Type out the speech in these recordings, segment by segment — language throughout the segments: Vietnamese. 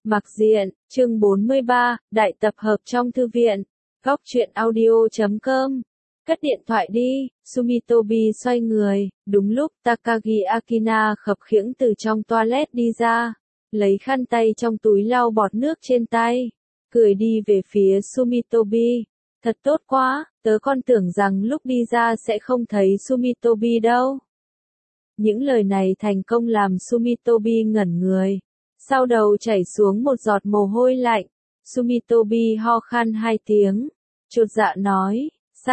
Mặc diện, chương 43, đại tập hợp trong thư viện. Góc truyện audio.com. Cất điện thoại đi, Sumitobi xoay người, đúng lúc Takagi Akina khập khiễng từ trong toilet đi ra, lấy khăn tay trong túi lau bọt nước trên tay, cười đi về phía Sumitobi. Thật tốt quá, tớ còn tưởng rằng lúc đi ra sẽ không thấy Sumitobi đâu. Những lời này thành công làm Sumitobi ngẩn người. Sau đầu chảy xuống một giọt mồ hôi lạnh, Sumitobi ho khan 2 tiếng, chột dạ nói,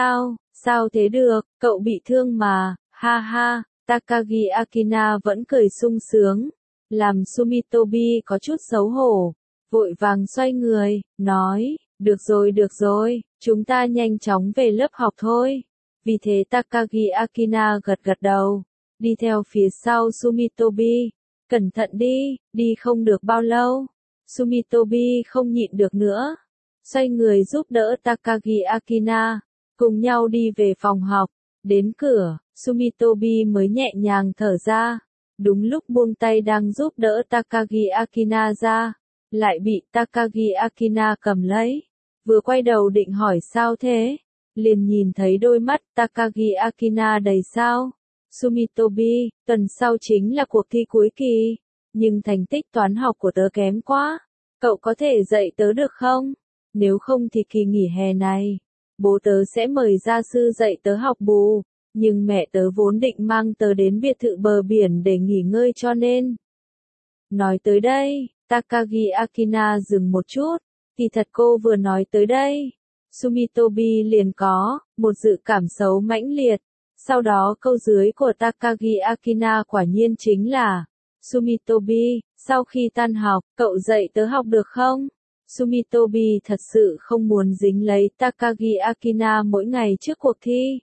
sao thế được, cậu bị thương mà, ha ha, Takagi Akina vẫn cười sung sướng, làm Sumitobi có chút xấu hổ, vội vàng xoay người, nói, được rồi, chúng ta nhanh chóng về lớp học thôi. Vì thế Takagi Akina gật đầu, đi theo phía sau Sumitobi. Cẩn thận đi không được bao lâu. Sumitobi không nhịn được nữa. Xoay người giúp đỡ Takagi Akina. Cùng nhau đi về phòng học. Đến cửa, Sumitobi mới nhẹ nhàng thở ra. Đúng lúc buông tay đang giúp đỡ Takagi Akina ra. Lại bị Takagi Akina cầm lấy. Vừa quay đầu định hỏi sao thế. Liền nhìn thấy đôi mắt Takagi Akina đầy sao. Sumitobi, tuần sau chính là cuộc thi cuối kỳ, nhưng thành tích toán học của tớ kém quá, cậu có thể dạy tớ được không? Nếu không thì kỳ nghỉ hè này, bố tớ sẽ mời gia sư dạy tớ học bù, nhưng mẹ tớ vốn định mang tớ đến biệt thự bờ biển để nghỉ ngơi cho nên. Nói tới đây, Takagi Akina dừng một chút, thì thật cô vừa nói tới đây. Sumitobi liền có một dự cảm xấu mãnh liệt. Sau đó câu dưới của Takagi Akina quả nhiên chính là, Sumitobi, sau khi tan học, cậu dạy tớ học được không? Sumitobi thật sự không muốn dính lấy Takagi Akina mỗi ngày trước cuộc thi.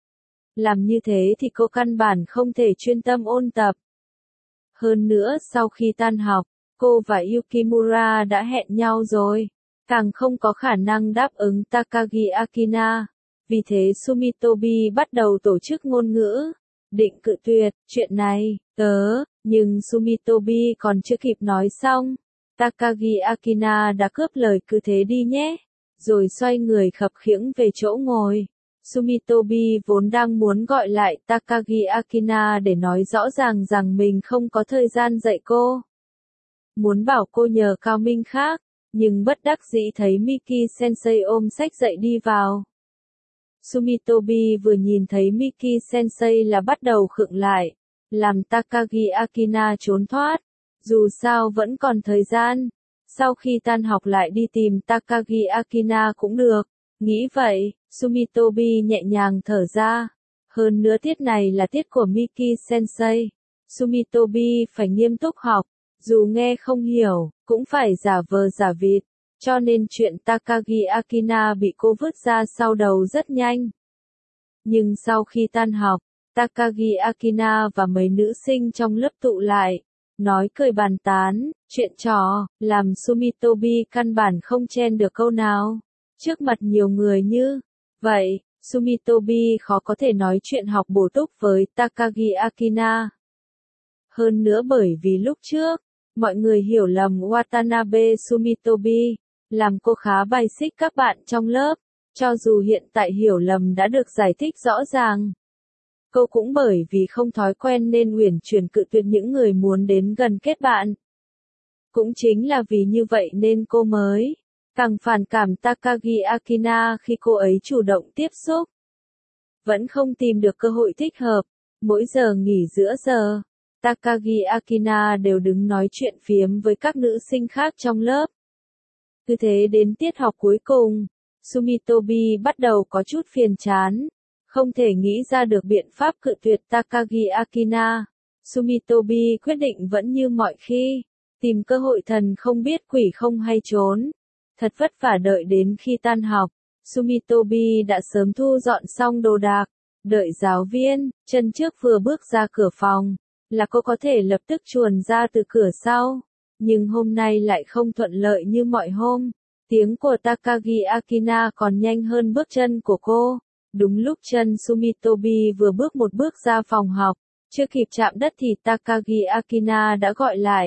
Làm như thế thì cô căn bản không thể chuyên tâm ôn tập. Hơn nữa sau khi tan học, cô và Yukimura đã hẹn nhau rồi, càng không có khả năng đáp ứng Takagi Akina. Vì thế Sumitobi bắt đầu tổ chức ngôn ngữ, định cự tuyệt, chuyện này, nhưng Sumitobi còn chưa kịp nói xong. Takagi Akina đã cướp lời cứ thế đi nhé, rồi xoay người khập khiễng về chỗ ngồi. Sumitobi vốn đang muốn gọi lại Takagi Akina để nói rõ ràng rằng mình không có thời gian dạy cô. Muốn bảo cô nhờ cao minh khác, nhưng bất đắc dĩ thấy Miki Sensei ôm sách dạy đi vào. Sumitobi vừa nhìn thấy Miki Sensei là bắt đầu khựng lại, làm Takagi Akina trốn thoát, dù sao vẫn còn thời gian, sau khi tan học lại đi tìm Takagi Akina cũng được, nghĩ vậy, Sumitobi nhẹ nhàng thở ra, hơn nữa tiết này là tiết của Miki Sensei, Sumitobi phải nghiêm túc học, dù nghe không hiểu, cũng phải giả vờ giả vịt. Cho nên chuyện Takagi Akina bị cô vứt ra sau đầu rất nhanh. Nhưng sau khi tan học, Takagi Akina và mấy nữ sinh trong lớp tụ lại, nói cười bàn tán, chuyện trò, làm Sumitobi căn bản không chen được câu nào. Trước mặt nhiều người như vậy, Sumitobi khó có thể nói chuyện học bổ túc với Takagi Akina. Hơn nữa bởi vì lúc trước, mọi người hiểu lầm Watanabe Sumitobi, làm cô khá bài xích các bạn trong lớp, cho dù hiện tại hiểu lầm đã được giải thích rõ ràng. Cô cũng bởi vì không thói quen nên uyển chuyển cự tuyệt những người muốn đến gần kết bạn. Cũng chính là vì như vậy nên cô mới càng phản cảm Takagi Akina khi cô ấy chủ động tiếp xúc. Vẫn không tìm được cơ hội thích hợp, mỗi giờ nghỉ giữa giờ, Takagi Akina đều đứng nói chuyện phiếm với các nữ sinh khác trong lớp. Cứ thế đến tiết học cuối cùng, Sumitobi bắt đầu có chút phiền chán, không thể nghĩ ra được biện pháp cự tuyệt Takagi Akina. Sumitobi quyết định vẫn như mọi khi, tìm cơ hội thần không biết quỷ không hay trốn. Thật vất vả đợi đến khi tan học, Sumitobi đã sớm thu dọn xong đồ đạc, đợi giáo viên, chân trước vừa bước ra cửa phòng, là cô có thể lập tức chuồn ra từ cửa sau. Nhưng hôm nay lại không thuận lợi như mọi hôm. Tiếng của Takagi Akina còn nhanh hơn bước chân của cô. Đúng lúc chân Sumitobi vừa bước một bước ra phòng học, chưa kịp chạm đất thì Takagi Akina đã gọi lại.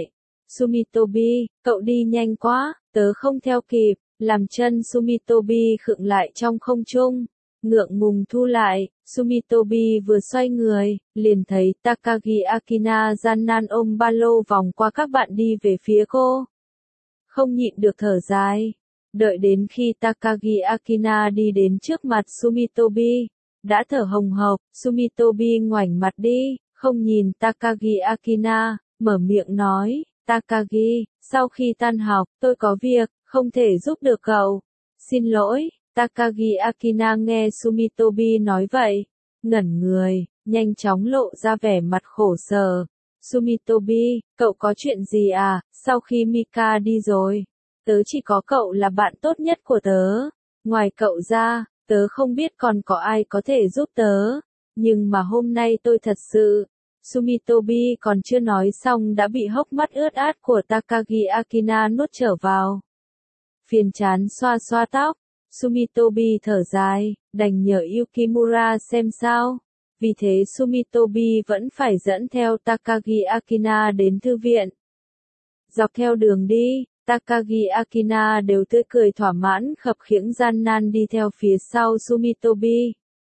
Sumitobi, cậu đi nhanh quá, tớ không theo kịp, làm chân Sumitobi khựng lại trong không trung. Ngượng ngùng thu lại, Sumitobi vừa xoay người, liền thấy Takagi Akina gian nan ôm ba lô vòng qua các bạn đi về phía cô. Không nhịn được thở dài. Đợi đến khi Takagi Akina đi đến trước mặt Sumitobi, đã thở hồng hộc, Sumitobi ngoảnh mặt đi, không nhìn Takagi Akina, mở miệng nói, Takagi, sau khi tan học, tôi có việc, không thể giúp được cậu. Xin lỗi, Takagi Akina nghe Sumitobi nói vậy, ngẩn người, nhanh chóng lộ ra vẻ mặt khổ sở. Sumitobi, cậu có chuyện gì à, sau khi Mika đi rồi? Tớ chỉ có cậu là bạn tốt nhất của tớ. Ngoài cậu ra, tớ không biết còn có ai có thể giúp tớ. Nhưng mà hôm nay tôi thật sự... Sumitobi còn chưa nói xong đã bị hốc mắt ướt át của Takagi Akina nuốt trở vào. Phiền chán xoa xoa tóc, Sumitobi thở dài, đành nhờ Yukimura xem sao. Vì thế Sumitobi vẫn phải dẫn theo Takagi Akina đến thư viện. Dọc theo đường đi, Takagi Akina đều tươi cười thỏa mãn khập khiễng gian nan đi theo phía sau Sumitobi.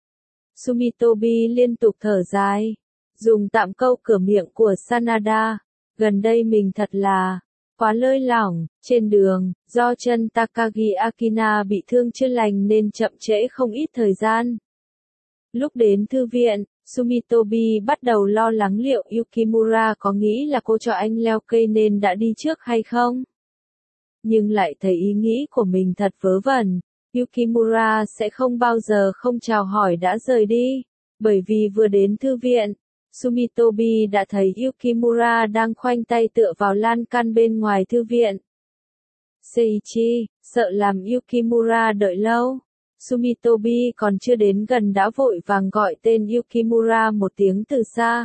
Sumitobi liên tục thở dài, dùng tạm câu cửa miệng của Sanada, gần đây mình thật là quá lơi lỏng, trên đường, do chân Takagi Akina bị thương chưa lành nên chậm trễ không ít thời gian. Lúc đến thư viện, Sumitobi bắt đầu lo lắng liệu Yukimura có nghĩ là cô cho anh leo cây nên đã đi trước hay không. Nhưng lại thấy ý nghĩ của mình thật vớ vẩn, Yukimura sẽ không bao giờ không chào hỏi đã rời đi, bởi vì vừa đến thư viện, Sumitobi đã thấy Yukimura đang khoanh tay tựa vào lan can bên ngoài thư viện. Seiichi, sợ làm Yukimura đợi lâu. Sumitobi còn chưa đến gần đã vội vàng gọi tên Yukimura một tiếng từ xa.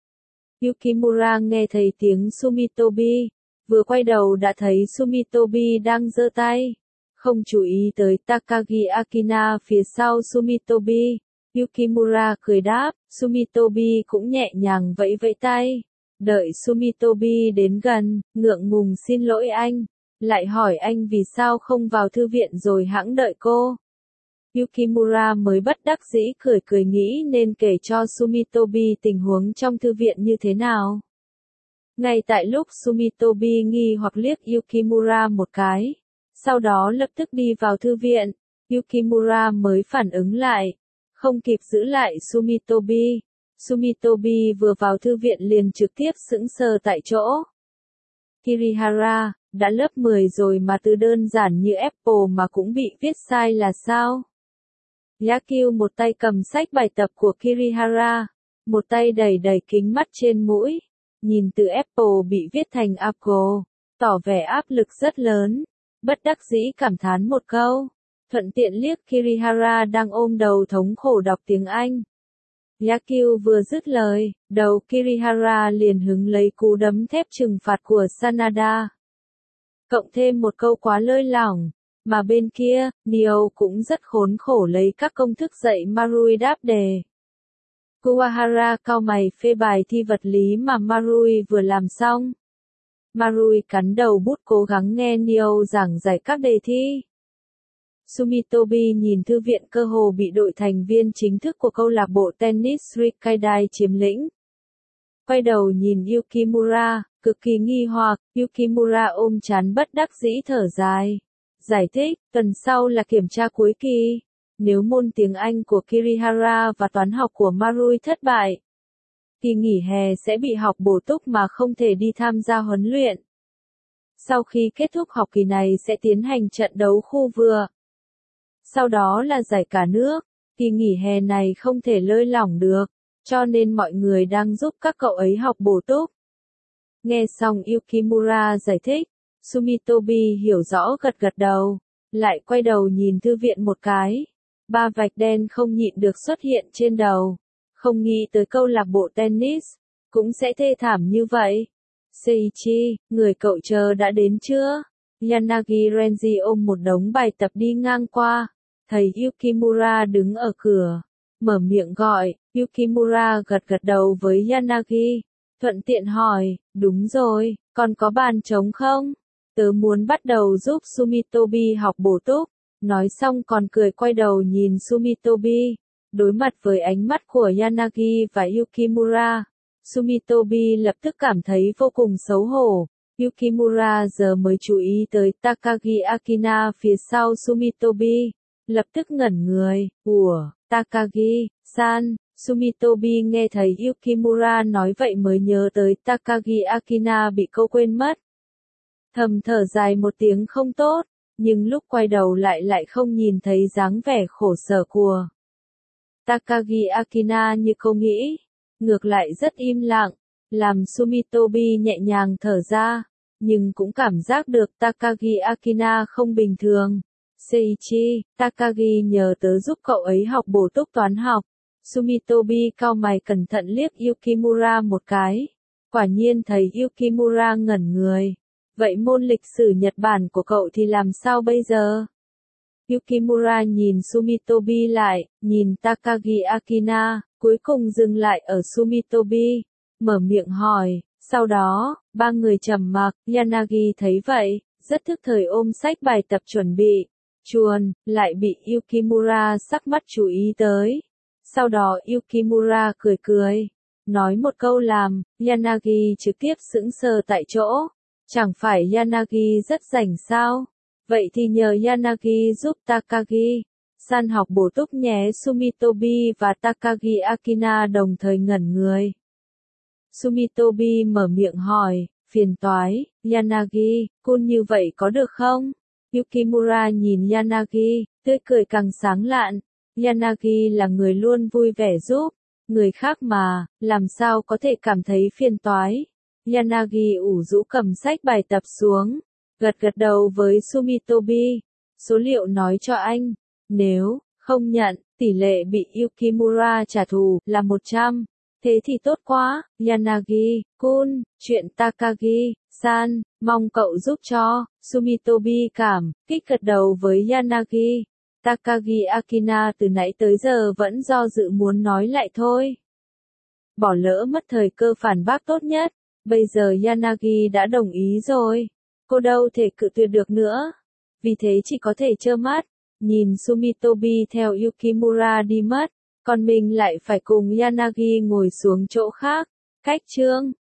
Yukimura nghe thấy tiếng Sumitobi, vừa quay đầu đã thấy Sumitobi đang giơ tay, không chú ý tới Takagi Akina phía sau Sumitobi. Yukimura cười đáp, Sumitobi cũng nhẹ nhàng vẫy vẫy tay. Đợi Sumitobi đến gần, ngượng ngùng xin lỗi anh, lại hỏi anh vì sao không vào thư viện rồi hẵng đợi cô. Yukimura mới bất đắc dĩ cười cười nghĩ nên kể cho Sumitobi tình huống trong thư viện như thế nào. Ngay tại lúc Sumitobi nghi hoặc liếc Yukimura một cái, sau đó lập tức đi vào thư viện, Yukimura mới phản ứng lại, không kịp giữ lại Sumitobi. Sumitobi vừa vào thư viện liền trực tiếp sững sờ tại chỗ. Kirihara, đã lớp 10 rồi mà từ đơn giản như Apple mà cũng bị viết sai là sao? Yakyu một tay cầm sách bài tập của Kirihara, một tay đẩy đẩy kính mắt trên mũi, nhìn từ Apple bị viết thành Apple, tỏ vẻ áp lực rất lớn, bất đắc dĩ cảm thán một câu, thuận tiện liếc Kirihara đang ôm đầu thống khổ đọc tiếng Anh. Yakyu vừa dứt lời, đầu Kirihara liền hứng lấy cú đấm thép trừng phạt của Sanada. Cộng thêm một câu quá lơi lỏng, mà bên kia, Neo cũng rất khốn khổ lấy các công thức dạy Marui đáp đề. Kuwahara cau mày phê bài thi vật lý mà Marui vừa làm xong. Marui cắn đầu bút cố gắng nghe Neo giảng giải các đề thi. Sumitobi nhìn thư viện cơ hồ bị đội thành viên chính thức của câu lạc bộ tennis Rikkaidai chiếm lĩnh. Quay đầu nhìn Yukimura, cực kỳ nghi hoặc, Yukimura ôm trán bất đắc dĩ thở dài. Giải thích, tuần sau là kiểm tra cuối kỳ. Nếu môn tiếng Anh của Kirihara và toán học của Marui thất bại, kỳ nghỉ hè sẽ bị học bổ túc mà không thể đi tham gia huấn luyện. Sau khi kết thúc học kỳ này sẽ tiến hành trận đấu khu vừa. Sau đó là giải cả nước, kỳ nghỉ hè này không thể lơi lỏng được, cho nên mọi người đang giúp các cậu ấy học bổ túc. Nghe xong Yukimura giải thích, Sumitobi hiểu rõ gật gật đầu, lại quay đầu nhìn thư viện một cái. Ba vạch đen không nhịn được xuất hiện trên đầu, không nghĩ tới câu lạc bộ tennis, cũng sẽ thê thảm như vậy. Seiichi, người cậu chờ đã đến chưa? Yanagi Renji ôm một đống bài tập đi ngang qua, thấy Yukimura đứng ở cửa, mở miệng gọi, Yukimura gật gật đầu với Yanagi, thuận tiện hỏi, đúng rồi, còn có bàn trống không? Tớ muốn bắt đầu giúp Sumitobi học bổ túc. Nói xong còn cười quay đầu nhìn Sumitobi. Đối mặt với ánh mắt của Yanagi và Yukimura, Sumitobi lập tức cảm thấy vô cùng xấu hổ. Yukimura giờ mới chú ý tới Takagi Akina phía sau Sumitobi. Lập tức ngẩn người, ủa, Takagi-san. Sumitobi nghe thấy Yukimura nói vậy mới nhớ tới Takagi Akina bị cô quên mất. Thầm thở dài một tiếng không tốt, nhưng lúc quay đầu lại không nhìn thấy dáng vẻ khổ sở của Takagi Akina như cô nghĩ. Ngược lại rất im lặng, làm Sumitobi nhẹ nhàng thở ra, nhưng cũng cảm giác được Takagi Akina không bình thường. Seiichi, Takagi nhờ tớ giúp cậu ấy học bổ túc toán học. Sumitobi cau mày cẩn thận liếc Yukimura một cái. Quả nhiên thấy Yukimura ngẩn người. Vậy môn lịch sử Nhật Bản của cậu thì làm sao bây giờ? Yukimura nhìn Sumitobi lại, nhìn Takagi Akina, cuối cùng dừng lại ở Sumitobi, mở miệng hỏi. Sau đó, ba người trầm mặc, Yanagi thấy vậy, rất thức thời ôm sách bài tập chuẩn bị. Chuồn, lại bị Yukimura sắc mắt chú ý tới. Sau đó Yukimura cười cười, nói một câu làm, Yanagi trực tiếp sững sờ tại chỗ. Chẳng phải Yanagi rất rảnh sao? Vậy thì nhờ Yanagi giúp Takagi-san học bổ túc nhé. Sumitobi và Takagi Akina đồng thời ngẩn người. Sumitobi mở miệng hỏi, phiền toái, Yanagi-kun như vậy có được không? Yukimura nhìn Yanagi, tươi cười càng sáng lạn. Yanagi là người luôn vui vẻ giúp người khác mà, làm sao có thể cảm thấy phiền toái. Yanagi ủ rũ cầm sách bài tập xuống, gật đầu với Sumitobi. Số liệu nói cho anh, nếu không nhận, tỷ lệ bị Yukimura trả thù là 100. Thế thì tốt quá, Yanagi-kun, chuyện Takagi-san, mong cậu giúp cho. Sumitobi cảm kích gật đầu với Yanagi. Takagi Akina từ nãy tới giờ vẫn do dự muốn nói lại thôi. Bỏ lỡ mất thời cơ phản bác tốt nhất. Bây giờ Yanagi đã đồng ý rồi. Cô đâu thể cự tuyệt được nữa. Vì thế chỉ có thể trơ mắt, nhìn Sumitobi theo Yukimura đi mất, còn mình lại phải cùng Yanagi ngồi xuống chỗ khác. Cách chương